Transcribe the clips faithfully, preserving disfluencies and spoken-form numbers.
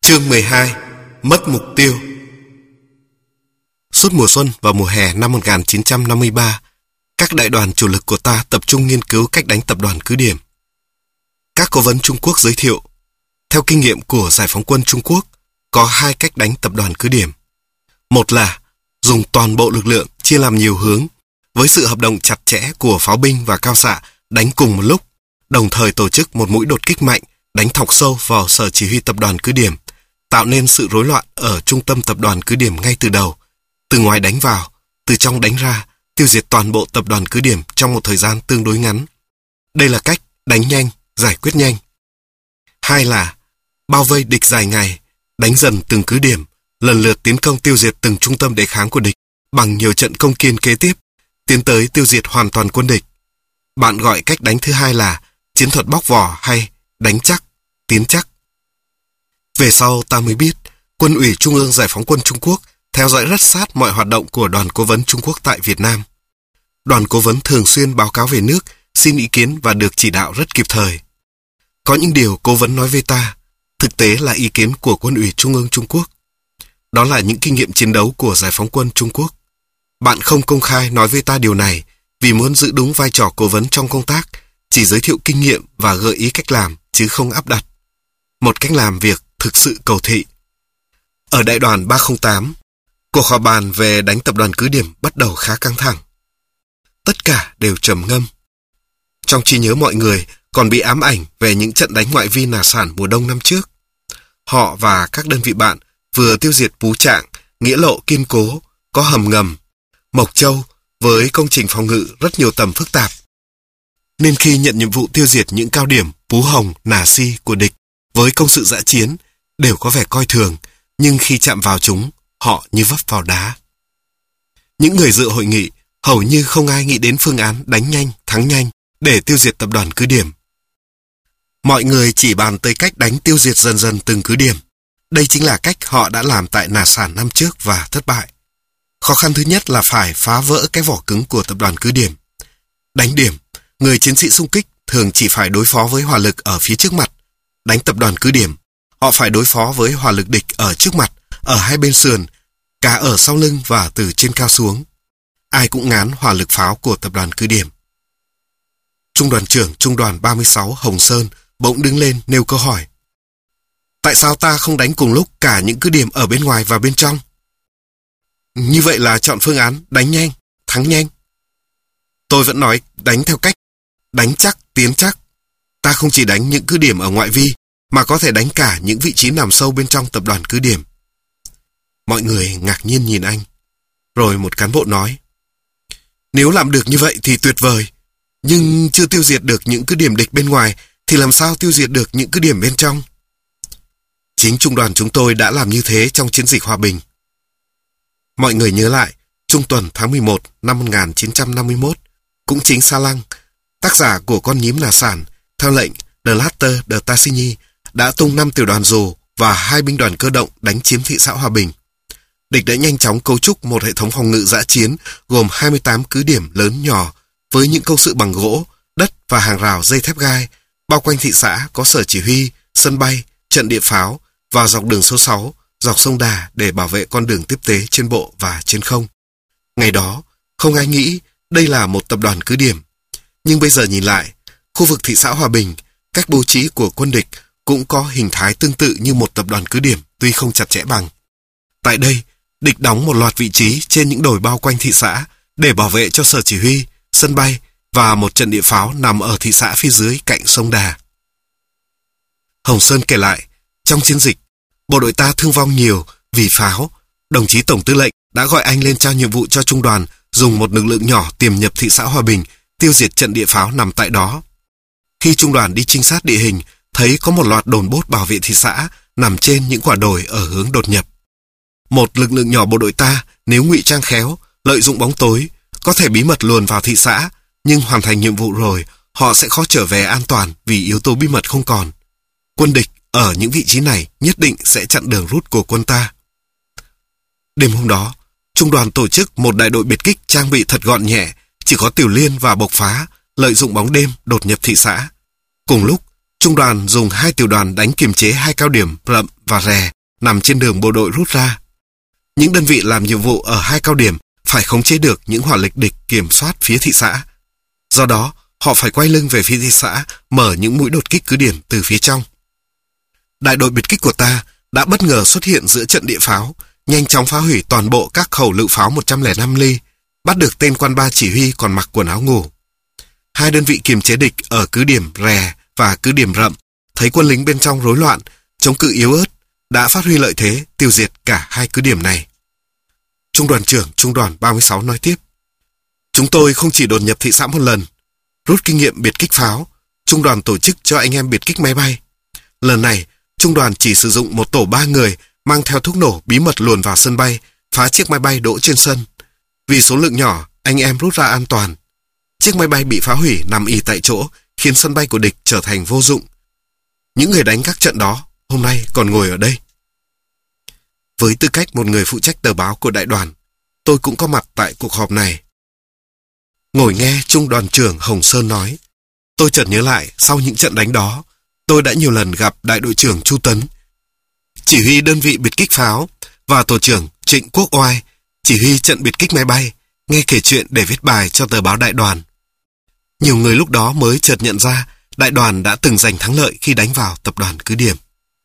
Chương mười hai. Mất mục tiêu. Suốt mùa xuân và mùa hè năm một nghìn chín trăm năm mươi ba, các đại đoàn chủ lực của ta tập trung nghiên cứu cách đánh tập đoàn cứ điểm. Các cố vấn Trung Quốc giới thiệu, theo kinh nghiệm của giải phóng quân Trung Quốc, có hai cách đánh tập đoàn cứ điểm. Một là dùng toàn bộ lực lượng chia làm nhiều hướng, với sự hợp đồng chặt chẽ của pháo binh và cao xạ đánh cùng một lúc, đồng thời tổ chức một mũi đột kích mạnh đánh thọc sâu vào sở chỉ huy tập đoàn cứ điểm, tạo nên sự rối loạn ở trung tâm tập đoàn cứ điểm ngay từ đầu, từ ngoài đánh vào, từ trong đánh ra, tiêu diệt toàn bộ tập đoàn cứ điểm trong một thời gian tương đối ngắn. Đây là cách đánh nhanh, giải quyết nhanh. Hai là bao vây địch dài ngày, đánh dần từng cứ điểm, lần lượt tiến công tiêu diệt từng trung tâm đề kháng của địch bằng nhiều trận công kiên kế tiếp, tiến tới tiêu diệt hoàn toàn quân địch. Bạn gọi cách đánh thứ hai là chiến thuật bóc vỏ hay đánh chắc, tiến chắc. Về sau ta mới biết, Quân ủy Trung ương Giải phóng quân Trung Quốc theo dõi rất sát mọi hoạt động của đoàn cố vấn Trung Quốc tại Việt Nam. Đoàn cố vấn thường xuyên báo cáo về nước, xin ý kiến và được chỉ đạo rất kịp thời. Có những điều cố vấn nói với ta, thực tế là ý kiến của Quân ủy Trung ương Trung Quốc. Đó là những kinh nghiệm chiến đấu của Giải phóng quân Trung Quốc. Bạn không công khai nói với ta điều này vì muốn giữ đúng vai trò cố vấn trong công tác, chỉ giới thiệu kinh nghiệm và gợi ý cách làm chứ không áp đặt. Một cách làm việc thực sự cầu thị. Ở đại đoàn ba không tám, cuộc họp bàn về đánh tập đoàn cứ điểm bắt đầu khá căng thẳng. Tất cả đều trầm ngâm. Trong trí nhớ mọi người còn bị ám ảnh về những trận đánh ngoại vi nà sản mùa đông năm trước. Họ và các đơn vị bạn vừa tiêu diệt Pú Trạng, Nghĩa Lộ kiên cố, có hầm ngầm, Mộc Châu với công trình phòng ngự rất nhiều tầm phức tạp. Nên khi nhận nhiệm vụ tiêu diệt những cao điểm Pú Hồng, Nà Si của địch với công sự dã chiến, đều có vẻ coi thường, nhưng khi chạm vào chúng, họ như vấp vào đá. Những người dự hội nghị hầu như không ai nghĩ đến phương án đánh nhanh, thắng nhanh để tiêu diệt tập đoàn cứ điểm. Mọi người chỉ bàn tới cách đánh tiêu diệt dần dần từng cứ điểm. Đây chính là cách họ đã làm tại Nà Sản năm trước và thất bại. Khó khăn thứ nhất là phải phá vỡ cái vỏ cứng của tập đoàn cứ điểm. Đánh điểm, người chiến sĩ xung kích thường chỉ phải đối phó với hỏa lực ở phía trước mặt. Đánh tập đoàn cứ điểm, họ phải đối phó với hỏa lực địch ở trước mặt, ở hai bên sườn, cả ở sau lưng và từ trên cao xuống. Ai cũng ngán hỏa lực pháo của tập đoàn cứ điểm. Trung đoàn trưởng Trung đoàn ba mươi sáu Hồng Sơn bỗng đứng lên nêu câu hỏi. Tại sao ta không đánh cùng lúc cả những cứ điểm ở bên ngoài và bên trong? Như vậy là chọn phương án đánh nhanh, thắng nhanh. Tôi vẫn nói đánh theo cách đánh chắc, tiến chắc. Ta không chỉ đánh những cứ điểm ở ngoại vi, mà có thể đánh cả những vị trí nằm sâu bên trong tập đoàn cứ điểm. Mọi người ngạc nhiên nhìn anh. Rồi một cán bộ nói, nếu làm được như vậy thì tuyệt vời, nhưng chưa tiêu diệt được những cứ điểm địch bên ngoài, thì làm sao tiêu diệt được những cứ điểm bên trong? Chính trung đoàn chúng tôi đã làm như thế trong chiến dịch Hòa Bình. Mọi người nhớ lại, trung tuần tháng mười một năm một nghìn chín trăm năm mươi mốt, cũng chính Sa Lăng, tác giả của Con nhím Nà Sản, theo lệnh De Latter de Tassigny, đã tung năm tiểu đoàn dù và hai binh đoàn cơ động đánh chiếm thị xã Hòa Bình. Địch đã nhanh chóng cấu trúc một hệ thống phòng ngự dã chiến gồm hai mươi tám cứ điểm lớn nhỏ với những công sự bằng gỗ, đất và hàng rào dây thép gai, bao quanh thị xã có sở chỉ huy, sân bay, trận địa pháo và dọc đường số sáu, dọc sông Đà để bảo vệ con đường tiếp tế trên bộ và trên không. Ngày đó, không ai nghĩ đây là một tập đoàn cứ điểm. Nhưng bây giờ nhìn lại, khu vực thị xã Hòa Bình, cách bố trí của quân địch cũng có hình thái tương tự như một tập đoàn cứ điểm, tuy không chặt chẽ bằng. Tại đây, địch đóng một loạt vị trí trên những đồi bao quanh thị xã để bảo vệ cho sở chỉ huy, sân bay và một trận địa pháo nằm ở thị xã phía dưới cạnh sông Đà. Hồng Sơn kể lại, trong chiến dịch, bộ đội ta thương vong nhiều vì pháo. Đồng chí Tổng tư lệnh đã gọi anh lên trao nhiệm vụ cho trung đoàn dùng một lực lượng nhỏ tiềm nhập thị xã Hòa Bình, tiêu diệt trận địa pháo nằm tại đó. Khi trung đoàn đi trinh sát địa hình, thấy có một loạt đồn bốt bảo vệ thị xã nằm trên những quả đồi ở hướng đột nhập. Một lực lượng nhỏ bộ đội ta, nếu ngụy trang khéo, lợi dụng bóng tối, có thể bí mật luồn vào thị xã, nhưng hoàn thành nhiệm vụ rồi, họ sẽ khó trở về an toàn vì yếu tố bí mật không còn. Quân địch ở những vị trí này nhất định sẽ chặn đường rút của quân ta. Đêm hôm đó, trung đoàn tổ chức một đại đội biệt kích trang bị thật gọn nhẹ, chỉ có tiểu liên và bộc phá, lợi dụng bóng đêm đột nhập thị xã. Cùng lúc, trung đoàn dùng hai tiểu đoàn đánh kiềm chế hai cao điểm Rậm và Rè nằm trên đường bộ đội rút ra. Những đơn vị làm nhiệm vụ ở hai cao điểm phải khống chế được những hỏa lực địch kiểm soát phía thị xã. Do đó, họ phải quay lưng về phía thị xã, mở những mũi đột kích cứ điểm từ phía trong. Đại đội biệt kích của ta đã bất ngờ xuất hiện giữa trận địa pháo, nhanh chóng phá hủy toàn bộ các khẩu lựu pháo một trăm lẻ năm ly, bắt được tên quan ba chỉ huy còn mặc quần áo ngủ. Hai đơn vị kiềm chế địch ở cứ điểm Rè và cứ điểm Rậm, thấy quân lính bên trong rối loạn, chống cự yếu ớt, đã phát huy lợi thế tiêu diệt cả hai cứ điểm này. Trung đoàn trưởng Trung đoàn ba mươi sáu nói tiếp: Chúng tôi không chỉ đột nhập thị xã một lần. Rút kinh nghiệm biệt kích pháo, Trung đoàn tổ chức cho anh em biệt kích máy bay. Lần này, Trung đoàn chỉ sử dụng một tổ ba người mang theo thuốc nổ bí mật luồn vào sân bay, phá chiếc máy bay đỗ trên sân. Vì số lượng nhỏ, anh em rút ra an toàn. Chiếc máy bay bị phá hủy nằm ì tại chỗ, khiến sân bay của địch trở thành vô dụng. Những người đánh các trận đó hôm nay còn ngồi ở đây. Với tư cách một người phụ trách tờ báo của đại đoàn, tôi cũng có mặt tại cuộc họp này. Ngồi nghe Trung đoàn trưởng Hồng Sơn nói, tôi chợt nhớ lại sau những trận đánh đó, tôi đã nhiều lần gặp đại đội trưởng Chu Tấn, chỉ huy đơn vị biệt kích pháo, và tổ trưởng Trịnh Quốc Oai, chỉ huy trận biệt kích máy bay, nghe kể chuyện để viết bài cho tờ báo đại đoàn. Nhiều người lúc đó mới chợt nhận ra đại đoàn đã từng giành thắng lợi khi đánh vào tập đoàn cứ điểm.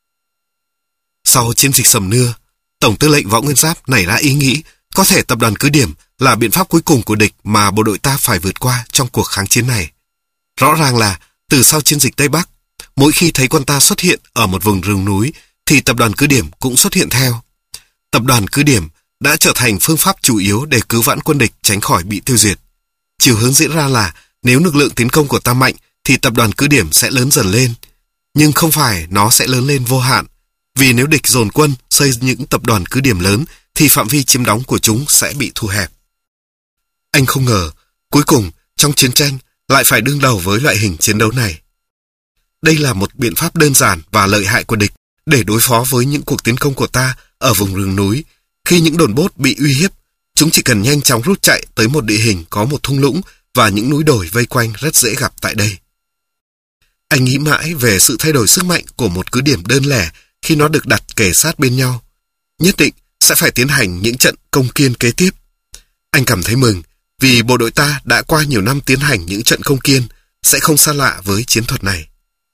Sau chiến dịch Sầm Nưa, Tổng tư lệnh Võ Nguyên Giáp nảy ra ý nghĩ có thể tập đoàn cứ điểm là biện pháp cuối cùng của địch mà bộ đội ta phải vượt qua trong cuộc kháng chiến này. Rõ ràng là từ sau chiến dịch Tây Bắc, mỗi khi thấy quân ta xuất hiện ở một vùng rừng núi thì tập đoàn cứ điểm cũng xuất hiện theo. Tập đoàn cứ điểm đã trở thành phương pháp chủ yếu để cứu vãn quân địch tránh khỏi bị tiêu diệt. Chiều hướng diễn ra là nếu lực lượng tiến công của ta mạnh thì tập đoàn cứ điểm sẽ lớn dần lên. Nhưng không phải nó sẽ lớn lên vô hạn, vì nếu địch dồn quân xây những tập đoàn cứ điểm lớn thì phạm vi chiếm đóng của chúng sẽ bị thu hẹp. Anh không ngờ, cuối cùng trong chiến tranh lại phải đương đầu với loại hình chiến đấu này. Đây là một biện pháp đơn giản và lợi hại của địch để đối phó với những cuộc tiến công của ta ở vùng rừng núi. Khi những đồn bốt bị uy hiếp, chúng chỉ cần nhanh chóng rút chạy tới một địa hình có một thung lũng và những núi đồi vây quanh rất dễ gặp tại đây. Anh nghĩ mãi về sự thay đổi sức mạnh của một cứ điểm đơn lẻ khi nó được đặt kề sát bên nhau. Nhất định sẽ phải tiến hành những trận công kiên kế tiếp. Anh cảm thấy mừng vì bộ đội ta đã qua nhiều năm tiến hành những trận công kiên, sẽ không xa lạ với chiến thuật này.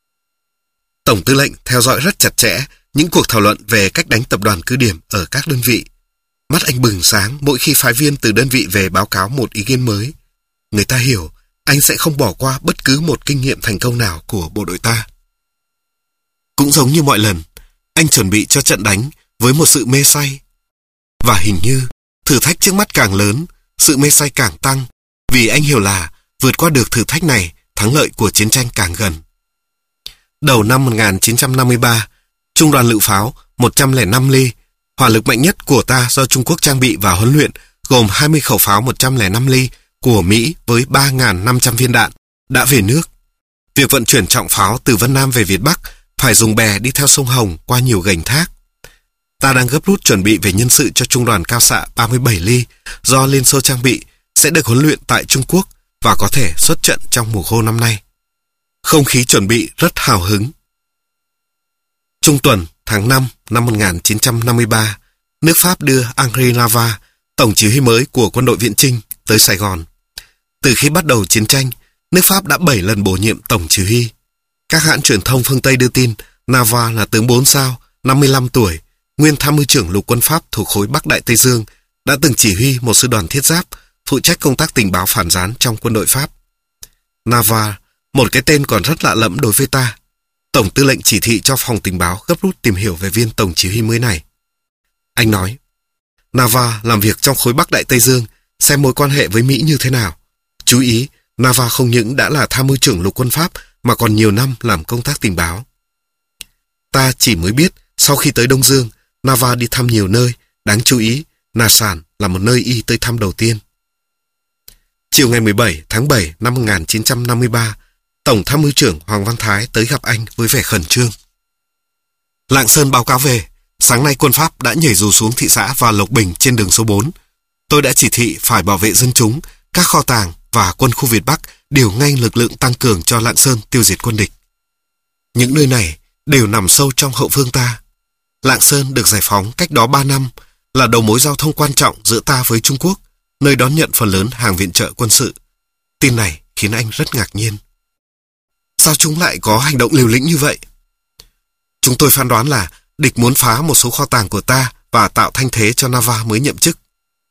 Tổng tư lệnh theo dõi rất chặt chẽ những cuộc thảo luận về cách đánh tập đoàn cứ điểm ở các đơn vị. Mắt anh bừng sáng mỗi khi phái viên từ đơn vị về báo cáo một ý kiến mới. Người ta hiểu anh sẽ không bỏ qua bất cứ một kinh nghiệm thành công nào của bộ đội ta. Cũng giống như mọi lần, anh chuẩn bị cho trận đánh với một sự mê say. Và hình như thử thách trước mắt càng lớn, sự mê say càng tăng, vì anh hiểu là vượt qua được thử thách này, thắng lợi của chiến tranh càng gần. Đầu năm một nghìn chín trăm năm mươi ba, Trung đoàn lựu pháo một trăm lẻ năm ly, hỏa lực mạnh nhất của ta do Trung Quốc trang bị và huấn luyện, gồm hai mươi khẩu pháo một trăm lẻ năm ly của Mỹ với ba nghìn năm trăm viên đạn, đã về nước. Việc vận chuyển trọng pháo từ Vân Nam về Việt Bắc phải dùng bè đi theo sông Hồng qua nhiều gành thác. Ta đang gấp rút chuẩn bị về nhân sự cho trung đoàn cao xạ ba mươi bảy ly do Liên Xô trang bị, sẽ được huấn luyện tại Trung Quốc và có thể xuất trận trong mùa khô năm nay. Không khí chuẩn bị rất hào hứng. Trung tuần tháng năm năm một nghìn chín trăm năm mươi ba, nước Pháp đưa Henri Navarre, tổng chỉ huy mới của quân đội Viễn Chinh, tới Sài Gòn. Từ khi bắt đầu chiến tranh, nước Pháp đã bảy lần bổ nhiệm tổng chỉ huy. Các hãng truyền thông phương Tây đưa tin Navarre là tướng bốn sao, năm mươi lăm tuổi, nguyên tham mưu trưởng lục quân Pháp thuộc khối Bắc Đại Tây Dương, đã từng chỉ huy một sư đoàn thiết giáp, phụ trách công tác tình báo phản gián trong quân đội Pháp. Navarre, một cái tên còn rất lạ lẫm đối với ta. Tổng tư lệnh chỉ thị cho phòng tình báo gấp rút tìm hiểu về viên tổng chỉ huy mới này. Anh nói, Navarre làm việc trong khối Bắc Đại Tây Dương, xem mối quan hệ với Mỹ như thế nào. Chú ý, Navarre không những đã là tham mưu trưởng lục quân Pháp mà còn nhiều năm làm công tác tình báo. Ta chỉ mới biết sau khi tới Đông Dương, Navarre đi thăm nhiều nơi, đáng chú ý, Nà Sản là một nơi y tới thăm đầu tiên. Chiều ngày mười bảy tháng bảy năm một nghìn chín trăm năm mươi ba, Tổng tham mưu trưởng Hoàng Văn Thái tới gặp anh với vẻ khẩn trương. Lạng Sơn báo cáo về, sáng nay quân Pháp đã nhảy dù xuống thị xã và Lộc Bình trên đường số bốn. Tôi đã chỉ thị phải bảo vệ dân chúng, các kho tàng và quân khu Việt Bắc điều ngay lực lượng tăng cường cho Lạng Sơn tiêu diệt quân địch. Những nơi này đều nằm sâu trong hậu phương ta. Lạng Sơn được giải phóng cách đó ba năm, là đầu mối giao thông quan trọng giữa ta với Trung Quốc, nơi đón nhận phần lớn hàng viện trợ quân sự. Tin này khiến anh rất ngạc nhiên. Sao chúng lại có hành động liều lĩnh như vậy? Chúng tôi phán đoán là địch muốn phá một số kho tàng của ta và tạo thanh thế cho Nava mới nhậm chức.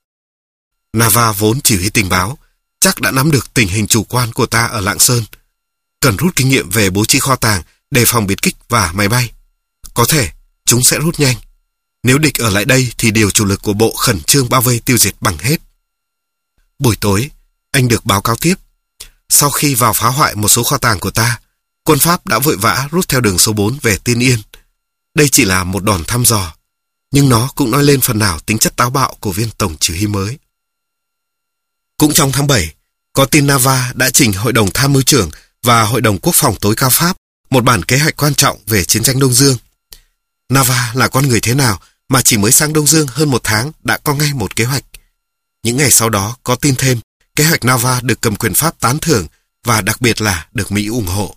Nava vốn chỉ huy tình báo, chắc đã nắm được tình hình chủ quan của ta ở Lạng Sơn. Cần rút kinh nghiệm về bố trí kho tàng, đề phòng biệt kích và máy bay. Có thể chúng sẽ rút nhanh. Nếu địch ở lại đây thì điều chủ lực của bộ khẩn trương bao vây tiêu diệt bằng hết. Buổi tối, anh được báo cáo tiếp. Sau khi vào phá hoại một số kho tàng của ta, quân Pháp đã vội vã rút theo đường số bốn về Tiên Yên. Đây chỉ là một đòn thăm dò, nhưng nó cũng nói lên phần nào tính chất táo bạo của viên tổng chỉ huy mới. Cũng trong tháng bảy, có tin Nava đã trình Hội đồng Tham mưu trưởng và Hội đồng Quốc phòng tối cao Pháp một bản kế hoạch quan trọng về chiến tranh Đông Dương. Nava là con người thế nào mà chỉ mới sang Đông Dương hơn một tháng đã có ngay một kế hoạch. Những ngày sau đó có tin thêm kế hoạch Nava được cầm quyền Pháp tán thưởng và đặc biệt là được Mỹ ủng hộ.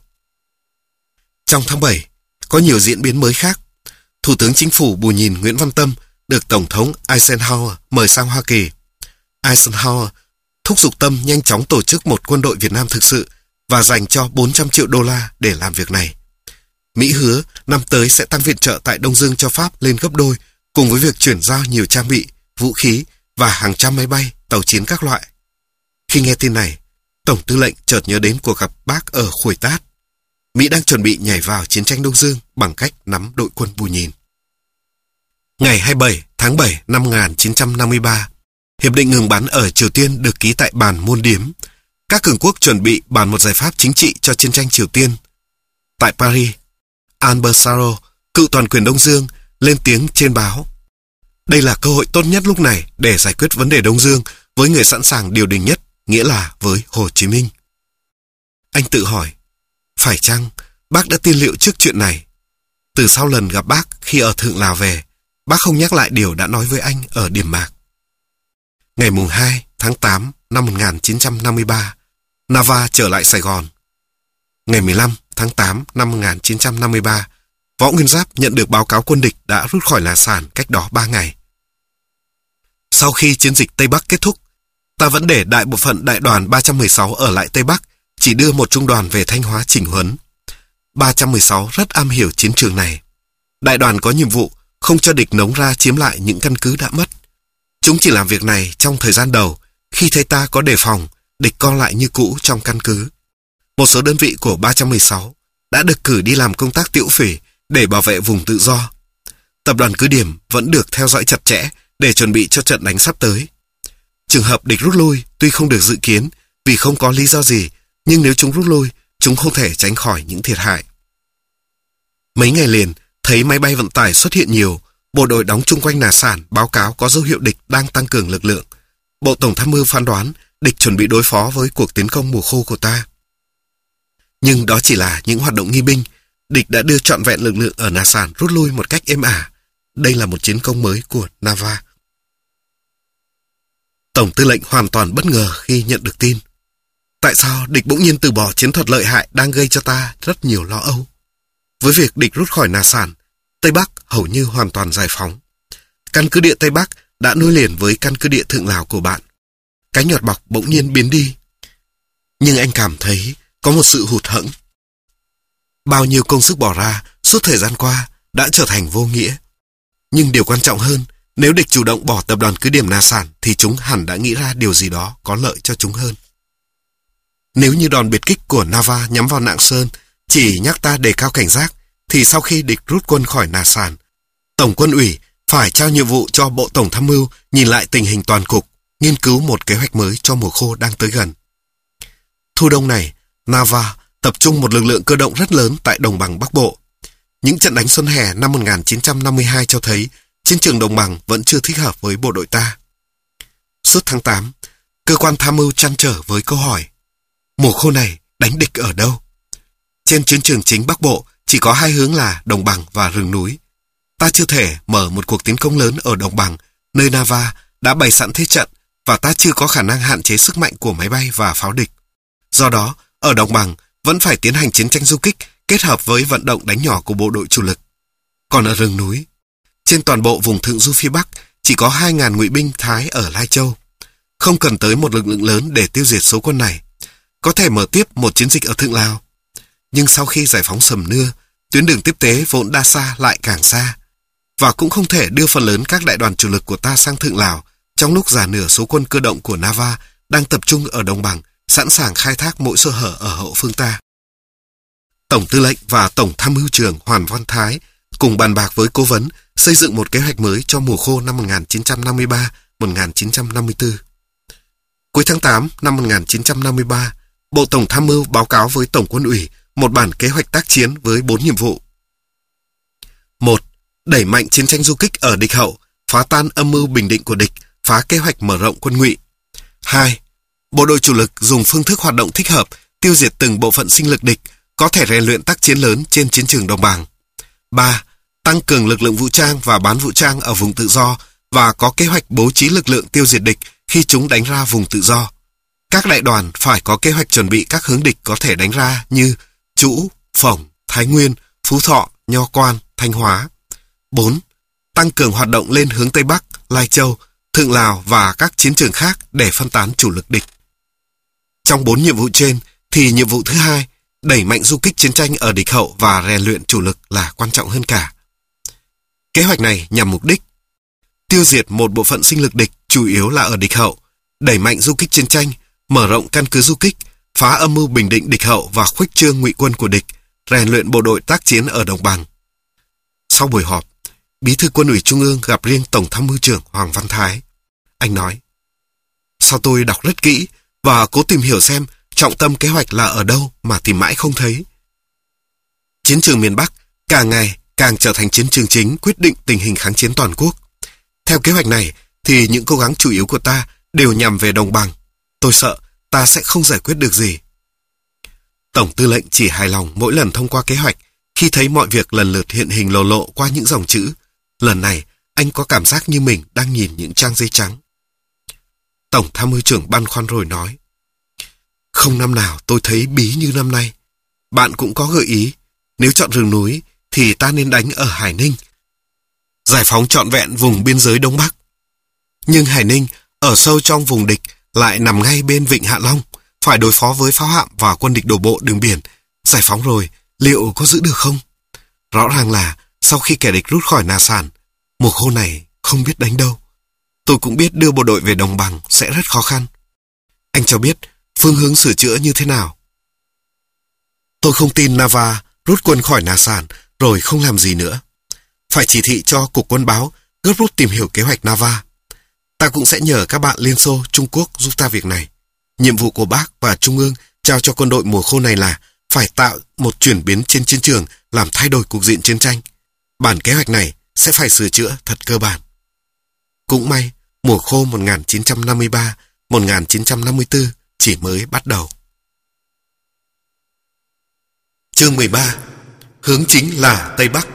Trong tháng bảy, có nhiều diễn biến mới khác. Thủ tướng Chính phủ bù nhìn Nguyễn Văn Tâm được Tổng thống Eisenhower mời sang Hoa Kỳ. Eisenhower thúc giục Tâm nhanh chóng tổ chức một quân đội Việt Nam thực sự và dành cho bốn trăm triệu đô la để làm việc này. Mỹ hứa năm tới sẽ tăng viện trợ tại Đông Dương cho Pháp lên gấp đôi, cùng với việc chuyển giao nhiều trang bị, vũ khí và hàng trăm máy bay, tàu chiến các loại. Khi nghe tin này, Tổng tư lệnh chợt nhớ đến cuộc gặp bác ở Khuổi Tát. Mỹ đang chuẩn bị nhảy vào chiến tranh Đông Dương bằng cách nắm đội quân bù nhìn. Ngày hai mươi bảy tháng bảy năm một nghìn chín trăm năm mươi ba, Hiệp định ngừng bắn ở Triều Tiên được ký tại bàn Môn Điếm. Các cường quốc chuẩn bị bàn một giải pháp chính trị cho chiến tranh Triều Tiên. Tại Paris, Al-Bassaro, cựu toàn quyền Đông Dương, lên tiếng trên báo. Đây là cơ hội tốt nhất lúc này để giải quyết vấn đề Đông Dương với người sẵn sàng điều đình nhất, nghĩa là với Hồ Chí Minh. Anh tự hỏi, phải chăng bác đã tiên liệu trước chuyện này? Từ sau lần gặp bác khi ở Thượng Lào về, bác không nhắc lại điều đã nói với anh ở Điểm Mạc. Ngày mùng hai tháng tám năm một nghìn chín trăm năm mươi ba, Nava trở lại Sài Gòn. Ngày mười lăm tháng tám năm một nghìn chín trăm năm mươi ba, Võ Nguyên Giáp nhận được báo cáo quân địch đã rút khỏi Là Sản cách đó ba ngày. Sau khi chiến dịch Tây Bắc kết thúc, ta vẫn để đại bộ phận đại đoàn ba trăm mười sáu ở lại Tây Bắc, chỉ đưa một trung đoàn về Thanh Hóa chỉnh huấn. ba trăm mười sáu rất am hiểu chiến trường này. Đại đoàn có nhiệm vụ không cho địch nống ra chiếm lại những căn cứ đã mất. Chúng chỉ làm việc này trong thời gian đầu, khi thấy ta có đề phòng, địch co lại như cũ trong căn cứ. Một số đơn vị của ba trăm mười sáu đã được cử đi làm công tác tiễu phỉ để bảo vệ vùng tự do. Tập đoàn cứ điểm vẫn được theo dõi chặt chẽ để chuẩn bị cho trận đánh sắp tới. Trường hợp địch rút lui tuy không được dự kiến vì không có lý do gì, nhưng nếu chúng rút lui, chúng không thể tránh khỏi những thiệt hại. Mấy ngày liền, thấy máy bay vận tải xuất hiện nhiều, bộ đội đóng chung quanh Nà Sản báo cáo có dấu hiệu địch đang tăng cường lực lượng. Bộ Tổng tham mưu phán đoán địch chuẩn bị đối phó với cuộc tiến công mùa khô của ta. Nhưng đó chỉ là những hoạt động nghi binh. Địch đã đưa trọn vẹn lực lượng ở Nà Sản rút lui một cách êm ả. Đây là một chiến công mới của Nava. Tổng tư lệnh hoàn toàn bất ngờ khi nhận được tin. Tại sao địch bỗng nhiên từ bỏ chiến thuật lợi hại đang gây cho ta rất nhiều lo âu? Với việc địch rút khỏi Nà Sản, Tây Bắc hầu như hoàn toàn giải phóng. Căn cứ địa Tây Bắc đã nối liền với căn cứ địa Thượng Lào của bạn. Cái nhọt bọc bỗng nhiên biến đi. Nhưng anh cảm thấy có một sự hụt hẫng. Bao nhiêu công sức bỏ ra suốt thời gian qua đã trở thành vô nghĩa. Nhưng điều quan trọng hơn, nếu địch chủ động bỏ tập đoàn cứ điểm Nà Sản thì chúng hẳn đã nghĩ ra điều gì đó có lợi cho chúng hơn. Nếu như đòn biệt kích của Nava nhắm vào Lạng Sơn chỉ nhắc ta đề cao cảnh giác, thì sau khi địch rút quân khỏi Nà Sản, Tổng quân ủy phải trao nhiệm vụ cho Bộ Tổng tham mưu nhìn lại tình hình toàn cục, nghiên cứu một kế hoạch mới cho mùa khô đang tới gần. Thu đông này, Nava tập trung một lực lượng cơ động rất lớn tại Đồng bằng Bắc Bộ. Những trận đánh xuân hè năm một nghìn chín trăm năm mươi hai cho thấy chiến trường Đồng bằng vẫn chưa thích hợp với bộ đội ta. Suốt tháng tám, cơ quan tham mưu trăn trở với câu hỏi: mùa khô này đánh địch ở đâu? Trên chiến trường chính Bắc Bộ chỉ có hai hướng là Đồng bằng và rừng núi. Ta chưa thể mở một cuộc tiến công lớn ở Đồng bằng, nơi Nava đã bày sẵn thế trận, và ta chưa có khả năng hạn chế sức mạnh của máy bay và pháo địch. Do đó, ở Đồng bằng vẫn phải tiến hành chiến tranh du kích kết hợp với vận động đánh nhỏ của bộ đội chủ lực. Còn ở rừng núi, trên toàn bộ vùng thượng du phía Bắc chỉ có hai nghìn ngụy binh Thái ở Lai Châu. Không cần tới một lực lượng lớn để tiêu diệt số quân này. Có thể mở tiếp một chiến dịch ở Thượng Lào. Nhưng sau khi giải phóng Sầm Nưa, tuyến đường tiếp tế vốn đa xa lại càng xa. Và cũng không thể đưa phần lớn các đại đoàn chủ lực của ta sang Thượng Lào trong lúc già nửa số quân cơ động của Nava đang tập trung ở đồng bằng, sẵn sàng khai thác mỗi sơ hở ở hậu phương ta. Tổng tư lệnh và Tổng tham mưu trưởng Hoàn Văn Thái cùng bàn bạc với cố vấn xây dựng một kế hoạch mới cho mùa khô năm một nghìn chín trăm năm mươi ba đến một nghìn chín trăm năm mươi tư. Cuối tháng tám năm một nghìn chín trăm năm mươi ba, Bộ Tổng tham mưu báo cáo với Tổng quân ủy một bản kế hoạch tác chiến với bốn nhiệm vụ. một. Đẩy mạnh chiến tranh du kích ở địch hậu, phá tan âm mưu bình định của địch, phá kế hoạch mở rộng quân ngụy. hai. Bộ đội chủ lực dùng phương thức hoạt động thích hợp, tiêu diệt từng bộ phận sinh lực địch, có thể rèn luyện tác chiến lớn trên chiến trường đồng bằng. ba. Tăng cường lực lượng vũ trang và bán vũ trang ở vùng tự do và có kế hoạch bố trí lực lượng tiêu diệt địch khi chúng đánh ra vùng tự do. Các đại đoàn phải có kế hoạch chuẩn bị các hướng địch có thể đánh ra như Trũ, Phổng, Thái Nguyên, Phú Thọ, Nho Quan, Thanh Hóa. bốn. Tăng cường hoạt động lên hướng Tây Bắc, Lai Châu, Thượng Lào và các chiến trường khác để phân tán chủ lực địch. Trong bốn nhiệm vụ trên thì nhiệm vụ thứ hai, đẩy mạnh du kích chiến tranh ở địch hậu và rèn luyện chủ lực là quan trọng hơn cả. Kế hoạch này nhằm mục đích tiêu diệt một bộ phận sinh lực địch chủ yếu là ở địch hậu, đẩy mạnh du kích chiến tranh, mở rộng căn cứ du kích, phá âm mưu bình định địch hậu và khuếch trương ngụy quân của địch, rèn luyện bộ đội tác chiến ở đồng bằng. Sau buổi họp, Bí thư Quân ủy Trung ương gặp riêng Tổng tham mưu trưởng Hoàng Văn Thái. Anh nói: Sao tôi đọc rất kỹ và cố tìm hiểu xem trọng tâm kế hoạch là ở đâu mà tìm mãi không thấy. Chiến trường miền Bắc càng ngày càng trở thành chiến trường chính quyết định tình hình kháng chiến toàn quốc. Theo kế hoạch này thì những cố gắng chủ yếu của ta đều nhằm về đồng bằng. Tôi sợ ta sẽ không giải quyết được gì. Tổng tư lệnh chỉ hài lòng mỗi lần thông qua kế hoạch khi thấy mọi việc lần lượt hiện hình lồ lộ qua những dòng chữ. Lần này anh có cảm giác như mình đang nhìn những trang giấy trắng. Tổng tham mưu trưởng băn khoăn rồi nói: Không năm nào tôi thấy bí như năm nay. Bạn cũng có gợi ý, nếu chọn rừng núi thì ta nên đánh ở Hải Ninh, giải phóng trọn vẹn vùng biên giới Đông Bắc. Nhưng Hải Ninh ở sâu trong vùng địch lại nằm ngay bên vịnh Hạ Long, phải đối phó với pháo hạm và quân địch đổ bộ đường biển. Giải phóng rồi, liệu có giữ được không? Rõ ràng là sau khi kẻ địch rút khỏi Nà Sản, mùa khô này không biết đánh đâu. Tôi cũng biết đưa bộ đội về đồng bằng sẽ rất khó khăn. Anh cho biết phương hướng sửa chữa như thế nào? Tôi không tin Nava rút quân khỏi Nà Sản rồi không làm gì nữa. Phải chỉ thị cho Cục Quân báo gấp rút tìm hiểu kế hoạch Nava. Ta cũng sẽ nhờ các bạn Liên Xô, Trung Quốc giúp ta việc này. Nhiệm vụ của Bác và Trung ương trao cho quân đội mùa khô này là phải tạo một chuyển biến trên chiến trường làm thay đổi cục diện chiến tranh. Bản kế hoạch này sẽ phải sửa chữa thật cơ bản. Cũng may, mùa khô một nghìn chín trăm năm mươi ba đến một nghìn chín trăm năm mươi tư chỉ mới bắt đầu. Chương mười ba. Hướng chính là Tây Bắc.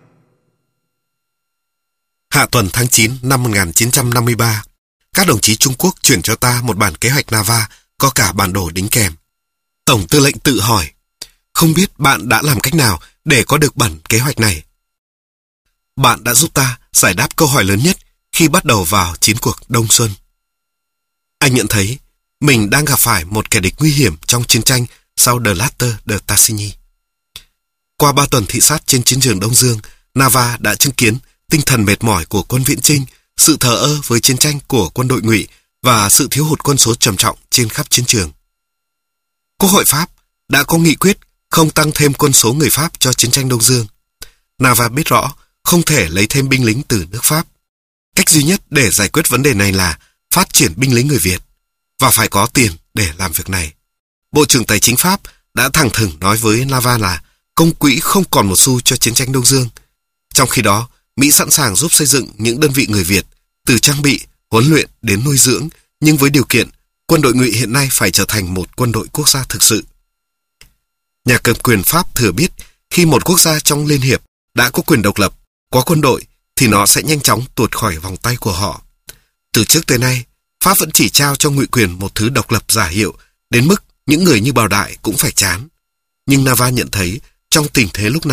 Hạ tuần tháng chín năm một nghìn chín trăm năm mươi ba, các đồng chí Trung Quốc chuyển cho ta một bản kế hoạch Nava có cả bản đồ đính kèm. Tổng tư lệnh tự hỏi, không biết bạn đã làm cách nào để có được bản kế hoạch này? Bạn đã giúp ta giải đáp câu hỏi lớn nhất khi bắt đầu vào chiến cuộc Đông Xuân. Anh nhận thấy mình đang gặp phải một kẻ địch nguy hiểm trong chiến tranh sau The Latter de Tassigny. Qua ba tuần thị sát trên chiến trường Đông Dương, Nava đã chứng kiến tinh thần mệt mỏi của quân viễn chinh, sự thờ ơ với chiến tranh của quân đội ngụy và sự thiếu hụt quân số trầm trọng trên khắp chiến trường. Quốc hội Pháp đã có nghị quyết không tăng thêm quân số người Pháp cho chiến tranh Đông Dương. Nava biết rõ không thể lấy thêm binh lính từ nước Pháp. Cách duy nhất để giải quyết vấn đề này là phát triển binh lính người Việt, và phải có tiền để làm việc này. Bộ trưởng Tài chính Pháp đã thẳng thừng nói với Nava là công quỹ không còn một xu cho chiến tranh Đông Dương. Trong khi đó, Mỹ sẵn sàng giúp xây dựng những đơn vị người Việt, từ trang bị, huấn luyện đến nuôi dưỡng, nhưng với điều kiện quân đội ngụy hiện nay phải trở thành một quân đội quốc gia thực sự. Nhà cầm quyền Pháp thừa biết khi một quốc gia trong Liên Hiệp đã có quyền độc lập, có quân đội, thì nó sẽ nhanh chóng tuột khỏi vòng tay của họ. Từ trước tới nay, Pháp vẫn chỉ trao cho ngụy quyền một thứ độc lập giả hiệu, đến mức những người như Bảo Đại cũng phải chán. Nhưng Nava nhận thấy trong tình thế lúc này,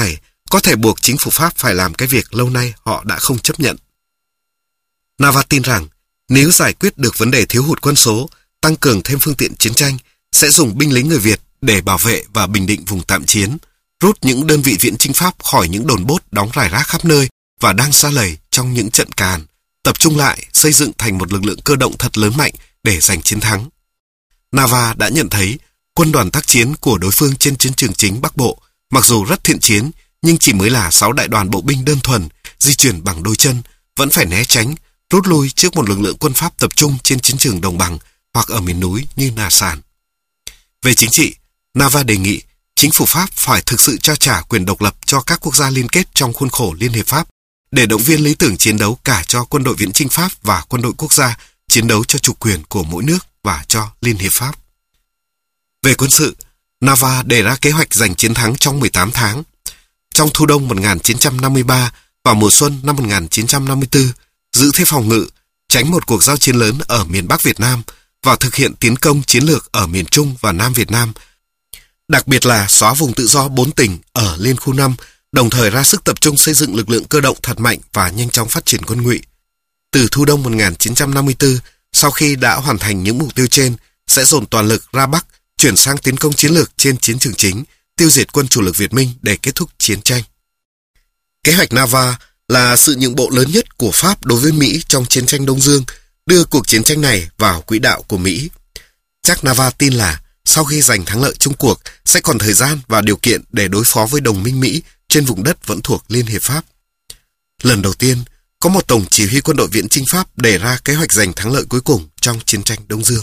có thể buộc chính phủ Pháp phải làm cái việc lâu nay họ đã không chấp nhận. Nava tin rằng nếu giải quyết được vấn đề thiếu hụt quân số, tăng cường thêm phương tiện chiến tranh, sẽ dùng binh lính người Việt để bảo vệ và bình định vùng tạm chiến, rút những đơn vị viễn chinh Pháp khỏi những đồn bốt đóng rải rác khắp nơi và đang sa lầy trong những trận càn, tập trung lại xây dựng thành một lực lượng cơ động thật lớn mạnh để giành chiến thắng. Nava đã nhận thấy quân đoàn tác chiến của đối phương trên chiến trường chính Bắc Bộ mặc dù rất thiện chiến nhưng chỉ mới là sáu đại đoàn bộ binh đơn thuần, di chuyển bằng đôi chân, vẫn phải né tránh, rút lui trước một lực lượng quân Pháp tập trung trên chiến trường đồng bằng hoặc ở miền núi như Nà Sản. Về chính trị, Nava đề nghị chính phủ Pháp phải thực sự trao trả quyền độc lập cho các quốc gia liên kết trong khuôn khổ Liên hiệp Pháp để động viên lý tưởng chiến đấu cả cho quân đội viễn chinh Pháp và quân đội quốc gia chiến đấu cho chủ quyền của mỗi nước và cho Liên hiệp Pháp. Về quân sự, Nava đề ra kế hoạch giành chiến thắng trong mười tám tháng. Trong thu đông một nghìn chín trăm năm mươi ba và mùa xuân năm một nghìn chín trăm năm mươi tư, giữ thế phòng ngự, tránh một cuộc giao chiến lớn ở miền Bắc Việt Nam và thực hiện tiến công chiến lược ở miền Trung và Nam Việt Nam, đặc biệt là xóa vùng tự do bốn tỉnh ở Liên khu năm, đồng thời ra sức tập trung xây dựng lực lượng cơ động thật mạnh và nhanh chóng phát triển quân ngụy. Từ thu đông một nghìn chín trăm năm mươi tư, sau khi đã hoàn thành những mục tiêu trên, sẽ dồn toàn lực ra Bắc, chuyển sang tiến công chiến lược trên chiến trường chính, tiêu diệt quân chủ lực Việt Minh để kết thúc chiến tranh. Kế hoạch Nava là sự nhượng bộ lớn nhất của Pháp đối với Mỹ trong chiến tranh Đông Dương, đưa cuộc chiến tranh này vào quỹ đạo của Mỹ. Chắc Nava tin là sau khi giành thắng lợi chung cuộc sẽ còn thời gian và điều kiện để đối phó với đồng minh Mỹ trên vùng đất vẫn thuộc Liên hiệp Pháp. Lần đầu tiên, có một tổng chỉ huy quân đội viễn chinh Pháp đề ra kế hoạch giành thắng lợi cuối cùng trong chiến tranh Đông Dương.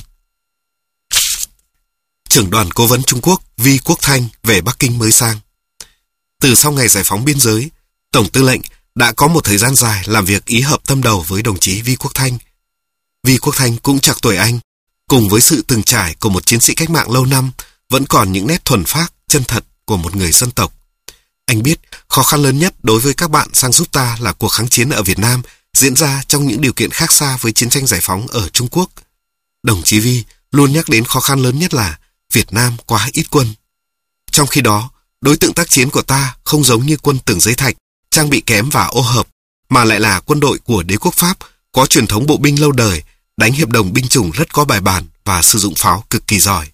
Trưởng đoàn cố vấn Trung Quốc Vi Quốc Thanh về Bắc Kinh mới sang. Từ sau ngày giải phóng biên giới, Tổng tư lệnh đã có một thời gian dài làm việc ý hợp tâm đầu với đồng chí Vi Quốc Thanh. Vi Quốc Thanh cũng trạc tuổi anh, cùng với sự từng trải của một chiến sĩ cách mạng lâu năm, vẫn còn những nét thuần phác, chân thật của một người dân tộc. Anh biết khó khăn lớn nhất đối với các bạn sang giúp ta là cuộc kháng chiến ở Việt Nam diễn ra trong những điều kiện khác xa với chiến tranh giải phóng ở Trung Quốc. Đồng chí Vi luôn nhắc đến khó khăn lớn nhất là Việt Nam quá ít quân. Trong khi đó, đối tượng tác chiến của ta không giống như quân Tưởng Giới Thạch, trang bị kém và ô hợp, mà lại là quân đội của đế quốc Pháp có truyền thống bộ binh lâu đời, đánh hiệp đồng binh chủng rất có bài bản và sử dụng pháo cực kỳ giỏi.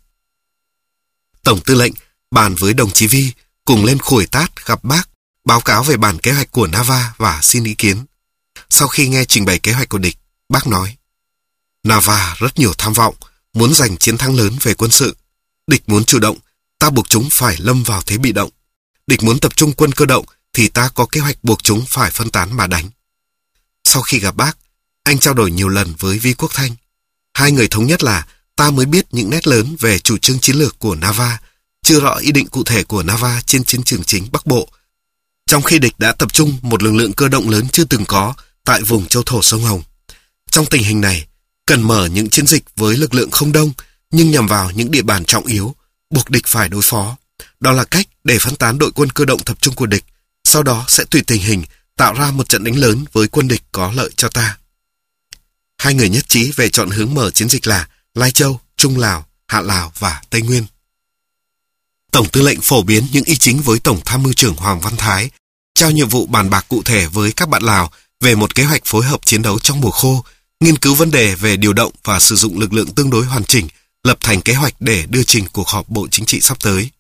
Tổng tư lệnh bàn với đồng chí Vi cùng lên Khuổi Tát gặp bác, báo cáo về bản kế hoạch của Nava và xin ý kiến. Sau khi nghe trình bày kế hoạch của địch, bác nói: Nava rất nhiều tham vọng, muốn giành chiến thắng lớn về quân sự. Địch muốn chủ động, ta buộc chúng phải lâm vào thế bị động. Địch muốn tập trung quân cơ động, thì ta có kế hoạch buộc chúng phải phân tán mà đánh. Sau khi gặp bác, anh trao đổi nhiều lần với Vi Quốc Thanh. Hai người thống nhất là ta mới biết những nét lớn về chủ trương chiến lược của Nava, chưa rõ ý định cụ thể của Nava trên chiến trường chính Bắc Bộ, trong khi địch đã tập trung một lực lượng cơ động lớn chưa từng có tại vùng châu thổ sông Hồng. Trong tình hình này, cần mở những chiến dịch với lực lượng không đông, nhưng nhằm vào những địa bàn trọng yếu, buộc địch phải đối phó. Đó là cách để phân tán đội quân cơ động tập trung của địch, sau đó sẽ tùy tình hình tạo ra một trận đánh lớn với quân địch có lợi cho ta. Hai người nhất trí về chọn hướng mở chiến dịch là Lai Châu, Trung Lào, Hạ Lào và Tây Nguyên. Tổng tư lệnh phổ biến những ý chính với Tổng tham mưu trưởng Hoàng Văn Thái, trao nhiệm vụ bàn bạc cụ thể với các bạn Lào về một kế hoạch phối hợp chiến đấu trong mùa khô, nghiên cứu vấn đề về điều động và sử dụng lực lượng tương đối hoàn chỉnh, lập thành kế hoạch để đưa trình cuộc họp Bộ Chính trị sắp tới.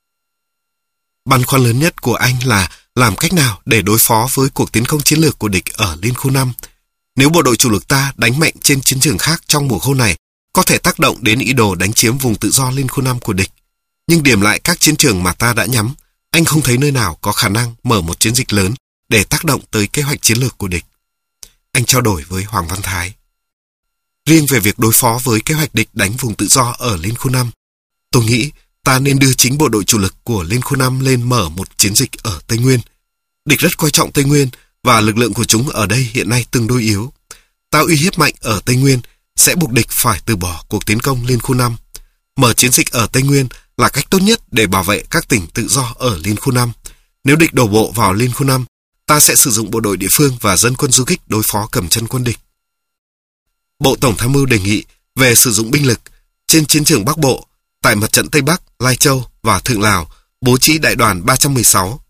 Băn khoăn lớn nhất của anh là làm cách nào để đối phó với cuộc tiến công chiến lược của địch ở Liên khu năm. Nếu bộ đội chủ lực ta đánh mạnh trên chiến trường khác trong mùa khô này, có thể tác động đến ý đồ đánh chiếm vùng tự do Liên khu năm của địch. Nhưng điểm lại các chiến trường mà ta đã nhắm, anh không thấy nơi nào có khả năng mở một chiến dịch lớn để tác động tới kế hoạch chiến lược của địch. Anh trao đổi với Hoàng Văn Thái. Riêng về việc đối phó với kế hoạch địch đánh vùng tự do ở Liên khu năm, tôi nghĩ ta nên đưa chính bộ đội chủ lực của Liên khu năm lên mở một chiến dịch ở Tây Nguyên. Địch rất coi trọng Tây Nguyên và lực lượng của chúng ở đây hiện nay tương đối yếu. Ta uy hiếp mạnh ở Tây Nguyên sẽ buộc địch phải từ bỏ cuộc tiến công Liên khu năm. Mở chiến dịch ở Tây Nguyên là cách tốt nhất để bảo vệ các tỉnh tự do ở Liên khu năm. Nếu địch đổ bộ vào Liên khu năm, ta sẽ sử dụng bộ đội địa phương và dân quân du kích đối phó cầm chân quân địch. Bộ Tổng tham mưu đề nghị về sử dụng binh lực trên chiến trường Bắc Bộ, tại mặt trận Tây Bắc, Lai Châu và Thượng Lào, bố trí đại đoàn ba trăm mười sáu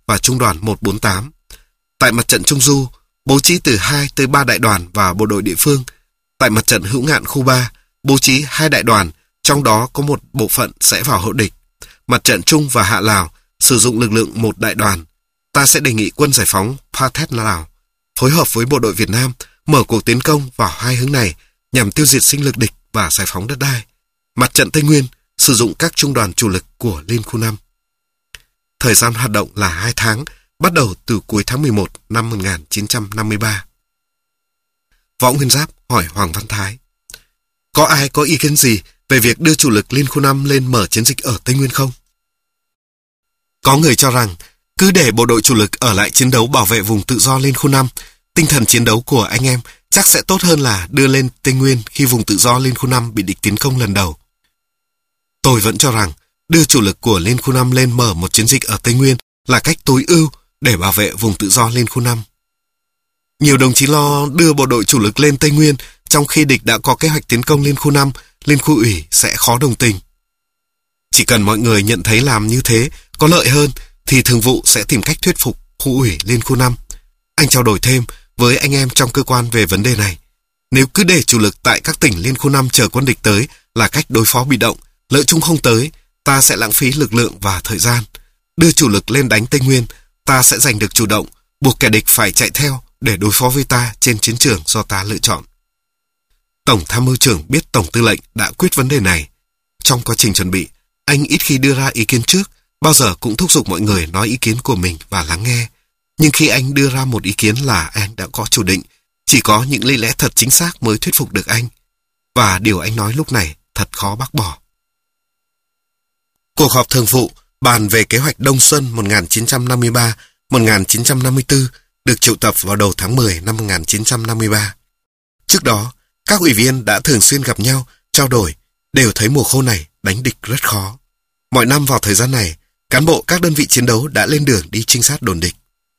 và Trung đoàn một bốn tám. Tại mặt trận Trung Du, bố trí từ hai tới ba đại đoàn và bộ đội địa phương. Tại mặt trận Hữu Ngạn khu ba, bố trí hai đại đoàn, trong đó có một bộ phận sẽ vào hậu địch. Mặt trận Trung và Hạ Lào sử dụng lực lượng một đại đoàn. Ta sẽ đề nghị quân giải phóng Pathet Lào phối hợp với bộ đội Việt Nam mở cuộc tiến công vào hai hướng này nhằm tiêu diệt sinh lực địch và giải phóng đất đai. Mặt trận Tây Nguyên sử dụng các trung đoàn chủ lực của Liên khu năm. Thời gian hoạt động là hai tháng, bắt đầu từ cuối tháng mười một năm một nghìn chín trăm năm mươi ba. Võ Nguyên Giáp hỏi Hoàng Văn Thái: có ai có ý kiến gì về việc đưa chủ lực Liên khu năm lên mở chiến dịch ở Tây Nguyên không? Có người cho rằng cứ để bộ đội chủ lực ở lại chiến đấu bảo vệ vùng tự do Liên khu năm, tinh thần chiến đấu của anh em chắc sẽ tốt hơn là đưa lên Tây Nguyên khi vùng tự do Liên khu năm bị địch tiến công lần đầu. Tôi vẫn cho rằng đưa chủ lực của Liên khu năm lên mở một chiến dịch ở Tây Nguyên là cách tối ưu để bảo vệ vùng tự do Liên khu năm. Nhiều đồng chí lo đưa bộ đội chủ lực lên Tây Nguyên trong khi địch đã có kế hoạch tiến công Liên khu năm, Liên khu ủy sẽ khó đồng tình. Chỉ cần mọi người nhận thấy làm như thế có lợi hơn thì thường vụ sẽ tìm cách thuyết phục khu ủy Liên khu năm. Anh trao đổi thêm với anh em trong cơ quan về vấn đề này. Nếu cứ để chủ lực tại các tỉnh Liên khu năm chờ quân địch tới là cách đối phó bị động, lỡ chúng không tới, ta sẽ lãng phí lực lượng và thời gian. Đưa chủ lực lên đánh Tây Nguyên, ta sẽ giành được chủ động, buộc kẻ địch phải chạy theo để đối phó với ta trên chiến trường do ta lựa chọn. Tổng tham mưu trưởng biết Tổng tư lệnh đã quyết vấn đề này. Trong quá trình chuẩn bị, anh ít khi đưa ra ý kiến trước, bao giờ cũng thúc giục mọi người nói ý kiến của mình và lắng nghe. Nhưng khi anh đưa ra một ý kiến là anh đã có chủ định, chỉ có những lý lẽ thật chính xác mới thuyết phục được anh. Và điều anh nói lúc này thật khó bác bỏ. Cuộc họp thường vụ bàn về kế hoạch Đông Xuân một nghìn chín trăm năm mươi ba đến một nghìn chín trăm năm mươi tư được triệu tập vào đầu tháng mười năm một nghìn chín trăm năm mươi ba. Trước đó, các ủy viên đã thường xuyên gặp nhau, trao đổi, đều thấy mùa khô này đánh địch rất khó. Mọi năm vào thời gian này, cán bộ các đơn vị chiến đấu đã lên đường đi trinh sát đồn địch.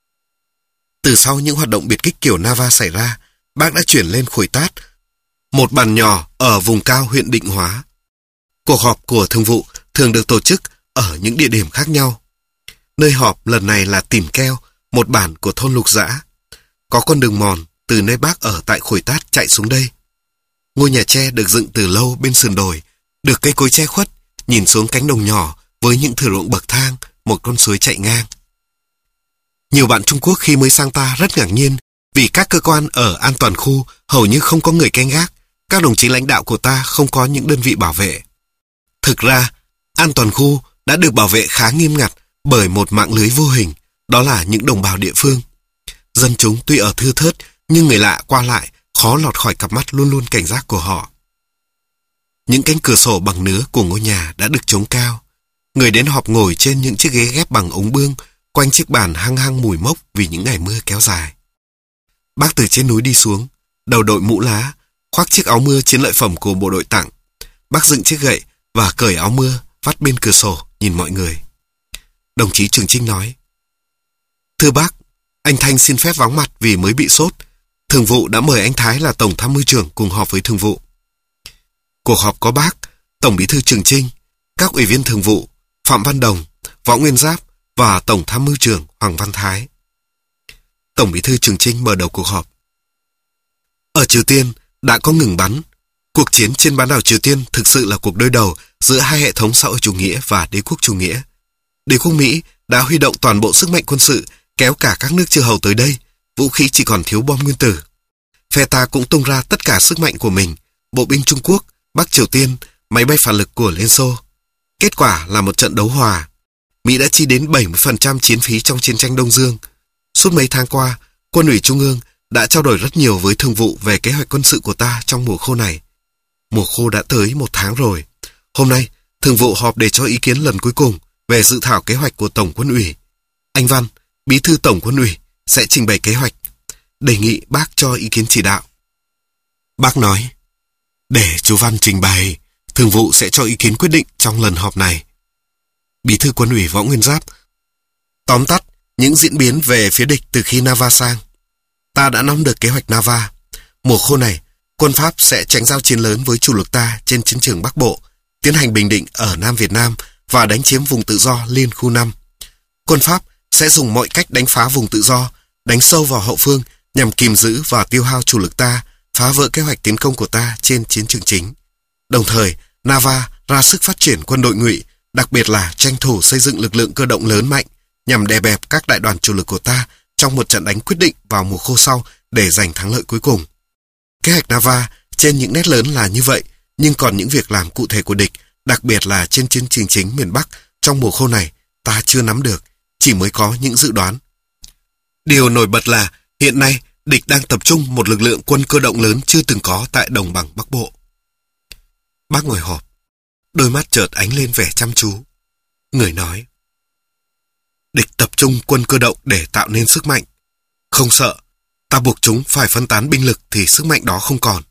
Từ sau những hoạt động biệt kích kiểu Nava xảy ra, bác đã chuyển lên Khuổi Tát, một bản nhỏ ở vùng cao huyện Định Hóa. Cuộc họp của thường vụ thường được tổ chức ở những địa điểm khác nhau. Nơi họp lần này là Tìm Keo, một bản của thôn Lục Dã. Có con đường mòn từ nơi bác ở tại Khuổi Tát chạy xuống đây. Ngôi nhà tre được dựng từ lâu bên sườn đồi, được cây cối che khuất, nhìn xuống cánh đồng nhỏ với những thửa ruộng bậc thang, một con suối chạy ngang. Nhiều bạn Trung Quốc khi mới sang ta rất ngạc nhiên vì các cơ quan ở an toàn khu hầu như không có người canh gác, các đồng chí lãnh đạo của ta không có những đơn vị bảo vệ. Thực ra, an toàn khu đã được bảo vệ khá nghiêm ngặt bởi một mạng lưới vô hình, đó là những đồng bào địa phương. Dân chúng tuy ở thưa thớt, nhưng người lạ qua lại khó lọt khỏi cặp mắt luôn luôn cảnh giác của họ. Những cánh cửa sổ bằng nứa của ngôi nhà đã được chống cao. Người đến họp ngồi trên những chiếc ghế ghép bằng ống bương, quanh chiếc bàn hăng hăng mùi mốc vì những ngày mưa kéo dài. Bác từ trên núi đi xuống, đầu đội mũ lá, khoác chiếc áo mưa chiến lợi phẩm của bộ đội tặng. Bác dựng chiếc gậy và cởi áo mưa, vắt bên cửa sổ, nhìn mọi người. Đồng chí Trường Chinh nói: Thưa bác, anh Thanh xin phép vắng mặt vì mới bị sốt. Thường vụ đã mời anh Thái là Tổng tham mưu trưởng cùng họp với thường vụ. Cuộc họp có bác, Tổng bí thư Trường Chinh, các ủy viên thường vụ, Phạm Văn Đồng, Võ Nguyên Giáp và Tổng tham mưu trưởng Hoàng Văn Thái. Tổng bí thư Trường Chinh mở đầu cuộc họp. Ở Triều Tiên đã có ngừng bắn. Cuộc chiến trên bán đảo Triều Tiên thực sự là cuộc đối đầu giữa hai hệ thống xã hội chủ nghĩa và đế quốc chủ nghĩa. Đế quốc Mỹ đã huy động toàn bộ sức mạnh quân sự, kéo cả các nước chư hầu tới đây, vũ khí chỉ còn thiếu bom nguyên tử. Phe ta cũng tung ra tất cả sức mạnh của mình, bộ binh Trung Quốc, Bắc Triều Tiên, máy bay phản lực của Liên Xô. Kết quả là một trận đấu hòa. Mỹ đã chi đến bảy mươi phần trăm chiến phí trong chiến tranh Đông Dương. Suốt mấy tháng qua, Quân ủy Trung ương đã trao đổi rất nhiều với thường vụ về kế hoạch quân sự của ta trong mùa khô này. Mùa khô đã tới một tháng rồi. Hôm nay, thường vụ họp để cho ý kiến lần cuối cùng về dự thảo kế hoạch của Tổng Quân ủy. Anh Văn, bí thư Tổng Quân ủy, sẽ trình bày kế hoạch. Đề nghị bác cho ý kiến chỉ đạo. Bác nói: Để chú Văn trình bày, thường vụ sẽ cho ý kiến quyết định trong lần họp này. Bí thư Quân ủy Võ Nguyên Giáp tóm tắt những diễn biến về phía địch từ khi Nava sang. Ta đã nắm được kế hoạch Nava. Mùa khô này, quân Pháp sẽ tránh giao chiến lớn với chủ lực ta trên chiến trường Bắc Bộ, tiến hành bình định ở Nam Việt Nam và đánh chiếm vùng tự do Liên khu năm. Quân Pháp sẽ dùng mọi cách đánh phá vùng tự do, đánh sâu vào hậu phương nhằm kìm giữ và tiêu hao chủ lực ta, phá vỡ kế hoạch tiến công của ta trên chiến trường chính. Đồng thời, Nava ra sức phát triển quân đội ngụy, đặc biệt là tranh thủ xây dựng lực lượng cơ động lớn mạnh nhằm đè bẹp các đại đoàn chủ lực của ta trong một trận đánh quyết định vào mùa khô sau để giành thắng lợi cuối cùng. Kế hoạch Nava trên những nét lớn là như vậy, nhưng còn những việc làm cụ thể của địch, đặc biệt là trên chiến trường chính miền Bắc trong mùa khô này, ta chưa nắm được, chỉ mới có những dự đoán. Điều nổi bật là hiện nay địch đang tập trung một lực lượng quân cơ động lớn chưa từng có tại đồng bằng Bắc Bộ. Bác ngồi họp, đôi mắt chợt ánh lên vẻ chăm chú. Người nói, địch tập trung quân cơ động để tạo nên sức mạnh. Không sợ, ta buộc chúng phải phân tán binh lực thì sức mạnh đó không còn.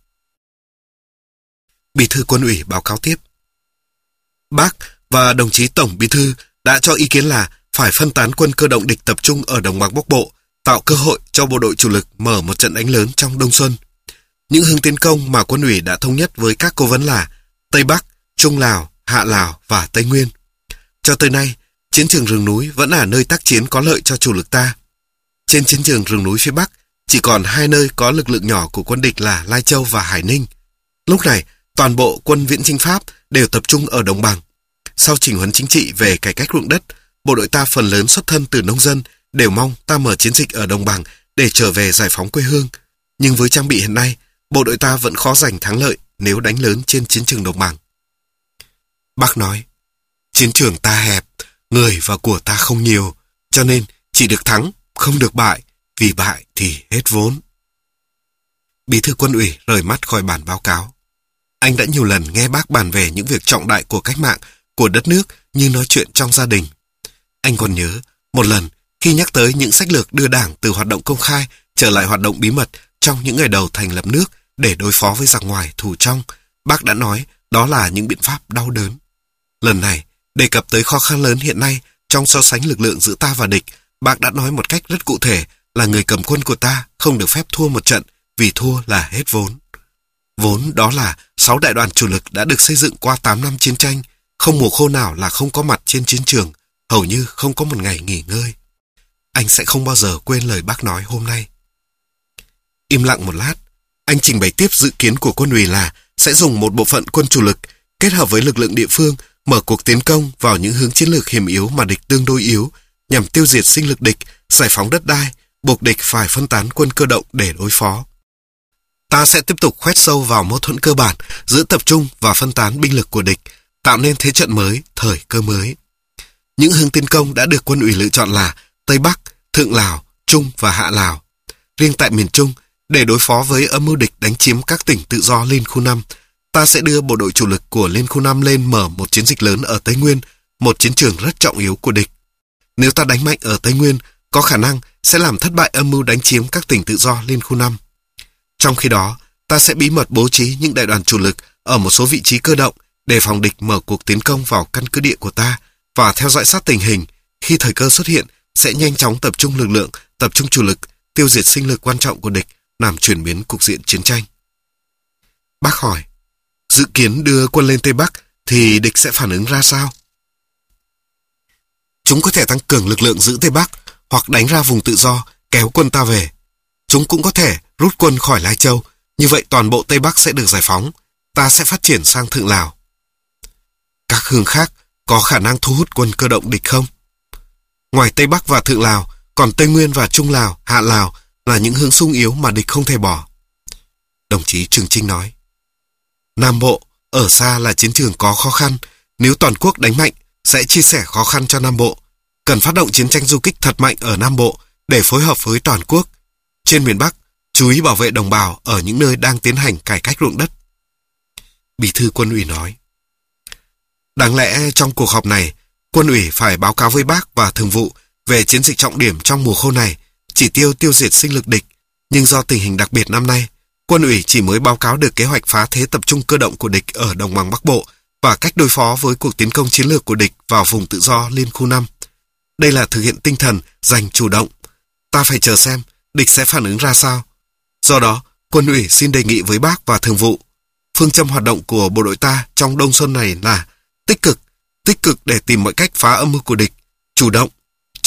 Bí thư Quân ủy báo cáo tiếp. Bác và đồng chí Tổng Bí thư đã cho ý kiến là phải phân tán quân cơ động địch tập trung ở đồng bằng Bắc Bộ, tạo cơ hội cho bộ đội chủ lực mở một trận đánh lớn trong đông xuân. Những hướng tiến công mà Quân ủy đã thống nhất với các cố vấn là Tây Bắc, Trung Lào, Hạ Lào và Tây Nguyên. Cho tới nay, chiến trường rừng núi vẫn là nơi tác chiến có lợi cho chủ lực ta. Trên chiến trường rừng núi phía Bắc, chỉ còn hai nơi có lực lượng nhỏ của quân địch là Lai Châu và Hải Ninh. Lúc này, toàn bộ quân viễn chinh Pháp đều tập trung ở đồng bằng. Sau chỉnh huấn chính trị về cải cách ruộng đất, bộ đội ta phần lớn xuất thân từ nông dân, đều mong ta mở chiến dịch ở đồng bằng để trở về giải phóng quê hương. Nhưng với trang bị hiện nay, bộ đội ta vẫn khó giành thắng lợi nếu đánh lớn trên chiến trường đồng bằng. Bác nói, chiến trường ta hẹp, người và của ta không nhiều, cho nên chỉ được thắng, không được bại, vì bại thì hết vốn. Bí thư Quân ủy rời mắt khỏi bản báo cáo. Anh đã nhiều lần nghe bác bàn về những việc trọng đại của cách mạng, của đất nước như nói chuyện trong gia đình. Anh còn nhớ, một lần khi nhắc tới những sách lược đưa Đảng từ hoạt động công khai trở lại hoạt động bí mật trong những ngày đầu thành lập nước để đối phó với giặc ngoài thù trong, bác đã nói đó là những biện pháp đau đớn. Lần này, đề cập tới khó khăn lớn hiện nay trong so sánh lực lượng giữa ta và địch, bác đã nói một cách rất cụ thể là người cầm quân của ta không được phép thua một trận, vì thua là hết vốn. Vốn đó là sáu đại đoàn chủ lực đã được xây dựng qua tám năm chiến tranh, không mùa khô nào là không có mặt trên chiến trường, hầu như không có một ngày nghỉ ngơi. Anh sẽ không bao giờ quên lời bác nói hôm nay. Im lặng một lát, anh trình bày tiếp dự kiến của Quân ủy là sẽ dùng một bộ phận quân chủ lực kết hợp với lực lượng địa phương mở cuộc tiến công vào những hướng chiến lược hiểm yếu mà địch tương đối yếu, nhằm tiêu diệt sinh lực địch, giải phóng đất đai, buộc địch phải phân tán quân cơ động để đối phó. Ta sẽ tiếp tục khoét sâu vào mâu thuẫn cơ bản giữa tập trung và phân tán binh lực của địch, tạo nên thế trận mới, thời cơ mới. Những hướng tiến công đã được Quân ủy lựa chọn là Tây Bắc, Thượng Lào, Trung và Hạ Lào. Riêng tại miền Trung, để đối phó với âm mưu địch đánh chiếm các tỉnh tự do Liên khu năm, ta sẽ đưa bộ đội chủ lực của Liên khu năm lên mở một chiến dịch lớn ở Tây Nguyên, một chiến trường rất trọng yếu của địch. Nếu ta đánh mạnh ở Tây Nguyên, có khả năng sẽ làm thất bại âm mưu đánh chiếm các tỉnh tự do Liên khu năm. Trong khi đó, ta sẽ bí mật bố trí những đại đoàn chủ lực ở một số vị trí cơ động để phòng địch mở cuộc tiến công vào căn cứ địa của ta và theo dõi sát tình hình. Khi thời cơ xuất hiện, sẽ nhanh chóng tập trung lực lượng, tập trung chủ lực, tiêu diệt sinh lực quan trọng của địch, làm chuyển biến cục diện chiến tranh. Bác hỏi, dự kiến đưa quân lên Tây Bắc thì địch sẽ phản ứng ra sao? Chúng có thể tăng cường lực lượng giữ Tây Bắc hoặc đánh ra vùng tự do, kéo quân ta về. Chúng cũng có thể rút quân khỏi Lai Châu, như vậy toàn bộ Tây Bắc sẽ được giải phóng. Ta sẽ phát triển sang Thượng Lào. Các hướng khác có khả năng thu hút quân cơ động địch không? Ngoài Tây Bắc và Thượng Lào, còn Tây Nguyên và Trung Lào, Hạ Lào là những hướng xung yếu mà địch không thể bỏ. Đồng chí Trường Chinh nói, Nam Bộ, ở xa là chiến trường có khó khăn. Nếu toàn quốc đánh mạnh, sẽ chia sẻ khó khăn cho Nam Bộ. Cần phát động chiến tranh du kích thật mạnh ở Nam Bộ để phối hợp với toàn quốc. Trên miền Bắc, chú ý bảo vệ đồng bào ở những nơi đang tiến hành cải cách ruộng đất. Bí thư Quân ủy nói, đáng lẽ trong cuộc họp này, Quân ủy phải báo cáo với bác và thường vụ về chiến dịch trọng điểm trong mùa khô này, chỉ tiêu tiêu diệt sinh lực địch. Nhưng do tình hình đặc biệt năm nay, Quân ủy chỉ mới báo cáo được kế hoạch phá thế tập trung cơ động của địch ở đồng bằng Bắc Bộ và cách đối phó với cuộc tiến công chiến lược của địch vào vùng tự do Liên khu năm. Đây là thực hiện tinh thần giành chủ động. Ta phải chờ xem địch sẽ phản ứng ra sao. Do đó, Quân ủy xin đề nghị với bác và thường vụ, phương châm hoạt động của bộ đội ta trong đông xuân này là tích cực, tích cực để tìm mọi cách phá âm mưu của địch, chủ động, chủ động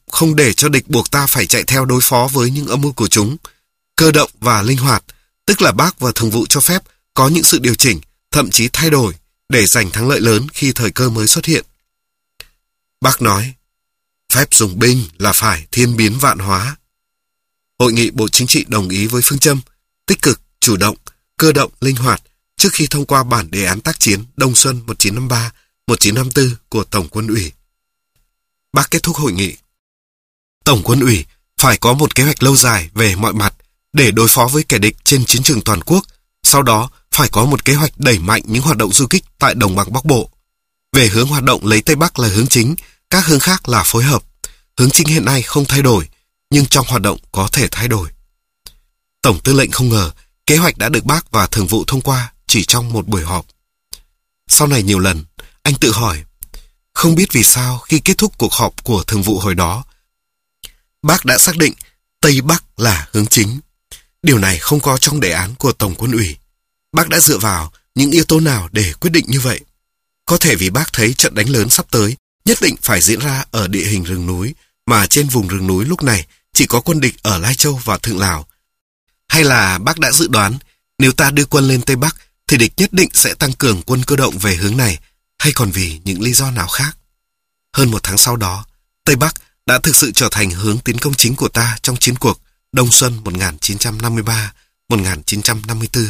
không để cho địch buộc ta phải chạy theo đối phó với những âm mưu của chúng. Cơ động và linh hoạt, tức là Bác và Thường vụ cho phép có những sự điều chỉnh, thậm chí thay đổi để giành thắng lợi lớn khi thời cơ mới xuất hiện. Bác nói, phép dùng binh là phải thiên biến vạn hóa. Hội nghị Bộ Chính trị đồng ý với phương châm tích cực, chủ động, cơ động, linh hoạt trước khi thông qua bản đề án tác chiến Đông Xuân một nghìn chín trăm năm mươi ba - một nghìn chín trăm năm mươi tư của Tổng Quân ủy. Bác kết thúc hội nghị. Tổng Quân ủy phải có một kế hoạch lâu dài về mọi mặt để đối phó với kẻ địch trên chiến trường toàn quốc, sau đó phải có một kế hoạch đẩy mạnh những hoạt động du kích tại đồng bằng Bắc Bộ. Về hướng hoạt động lấy Tây Bắc là hướng chính, các hướng khác là phối hợp. Hướng chính hiện nay không thay đổi, nhưng trong hoạt động có thể thay đổi. Tổng tư lệnh không ngờ kế hoạch đã được Bác và Thường vụ thông qua chỉ trong một buổi họp. Sau này nhiều lần, anh tự hỏi, không biết vì sao khi kết thúc cuộc họp của Thường vụ hồi đó, Bác đã xác định Tây Bắc là hướng chính. Điều này không có trong đề án của Tổng Quân ủy. Bác đã dựa vào những yếu tố nào để quyết định như vậy? Có thể vì Bác thấy trận đánh lớn sắp tới nhất định phải diễn ra ở địa hình rừng núi, mà trên vùng rừng núi lúc này chỉ có quân địch ở Lai Châu và Thượng Lào. Hay là Bác đã dự đoán nếu ta đưa quân lên Tây Bắc thì địch nhất định sẽ tăng cường quân cơ động về hướng này, hay còn vì những lý do nào khác? Hơn một tháng sau đó, Tây Bắc đã thực sự trở thành hướng tiến công chính của ta trong chiến cuộc Đông Xuân một nghìn chín trăm năm mươi ba - một nghìn chín trăm năm mươi tư.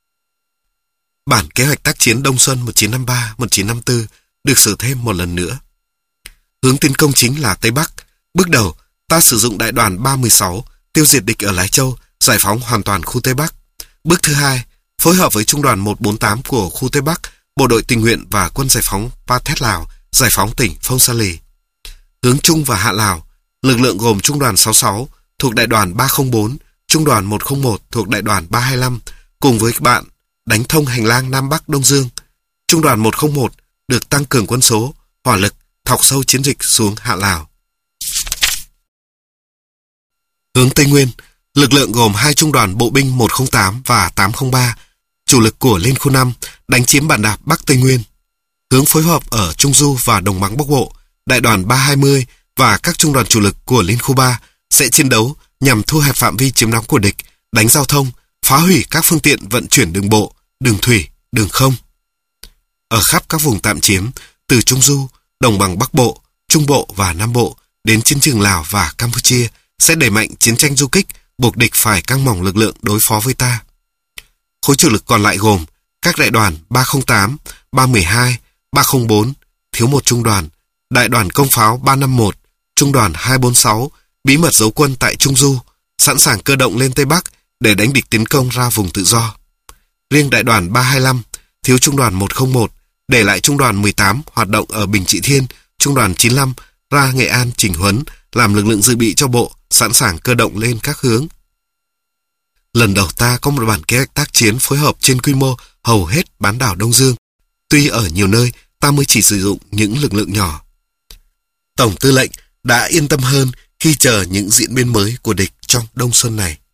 Bản kế hoạch tác chiến Đông Xuân một nghìn chín trăm năm mươi ba - một nghìn chín trăm năm mươi tư được sửa thêm một lần nữa. Hướng tiến công chính là Tây Bắc. Bước đầu, ta sử dụng đại đoàn ba mươi sáu tiêu diệt địch ở Lai Châu, giải phóng hoàn toàn khu Tây Bắc. Bước thứ hai, phối hợp với Trung đoàn một bốn tám của khu Tây Bắc, Bộ đội tình nguyện và Quân giải phóng Pathet Lào, giải phóng tỉnh Phong Sa Lì. Hướng Trung và Hạ Lào, lực lượng gồm Trung đoàn sáu mươi sáu thuộc đại đoàn ba không bốn, Trung đoàn một không một thuộc đại đoàn ba hai lăm, cùng với các bạn đánh thông hành lang Nam Bắc Đông Dương. Trung đoàn một không một được tăng cường quân số, hỏa lực, thọc sâu chiến dịch xuống Hạ Lào. Hướng Tây Nguyên, lực lượng gồm hai trung đoàn bộ binh một không tám và tám không ba, chủ lực của Liên khu năm, đánh chiếm bản đạp Bắc Tây Nguyên. Hướng phối hợp ở Trung Du và Đồng bằng Bắc Bộ, đại đoàn ba hai mươi và các trung đoàn chủ lực của Liên khu ba sẽ chiến đấu nhằm thu hẹp phạm vi chiếm đóng của địch, đánh giao thông, phá hủy các phương tiện vận chuyển đường bộ, đường thủy, đường không. Ở khắp các vùng tạm chiếm, từ Trung Du, Đồng bằng Bắc Bộ, Trung Bộ và Nam Bộ đến chiến trường Lào và Campuchia sẽ đẩy mạnh chiến tranh du kích, buộc địch phải căng mỏng lực lượng đối phó với ta. Khối chủ lực còn lại gồm các đại đoàn ba không tám, ba một hai, ba không bốn, thiếu một trung đoàn, đại đoàn công pháo ba năm một, trung đoàn hai bốn sáu, bí mật giấu quân tại Trung Du, sẵn sàng cơ động lên Tây Bắc để đánh địch tiến công ra vùng tự do. Riêng đại đoàn ba hai lăm, thiếu trung đoàn một không một, để lại trung đoàn mười tám hoạt động ở Bình Trị Thiên, trung đoàn chín lăm ra Nghệ An chỉnh huấn, làm lực lượng dự bị cho bộ, sẵn sàng cơ động lên các hướng. Lần đầu ta có một bản kế hoạch tác chiến phối hợp trên quy mô hầu hết bán đảo Đông Dương. Tuy ở nhiều nơi ta mới chỉ sử dụng những lực lượng nhỏ. Tổng tư lệnh đã yên tâm hơn khi chờ những diễn biến mới của địch trong Đông Xuân này.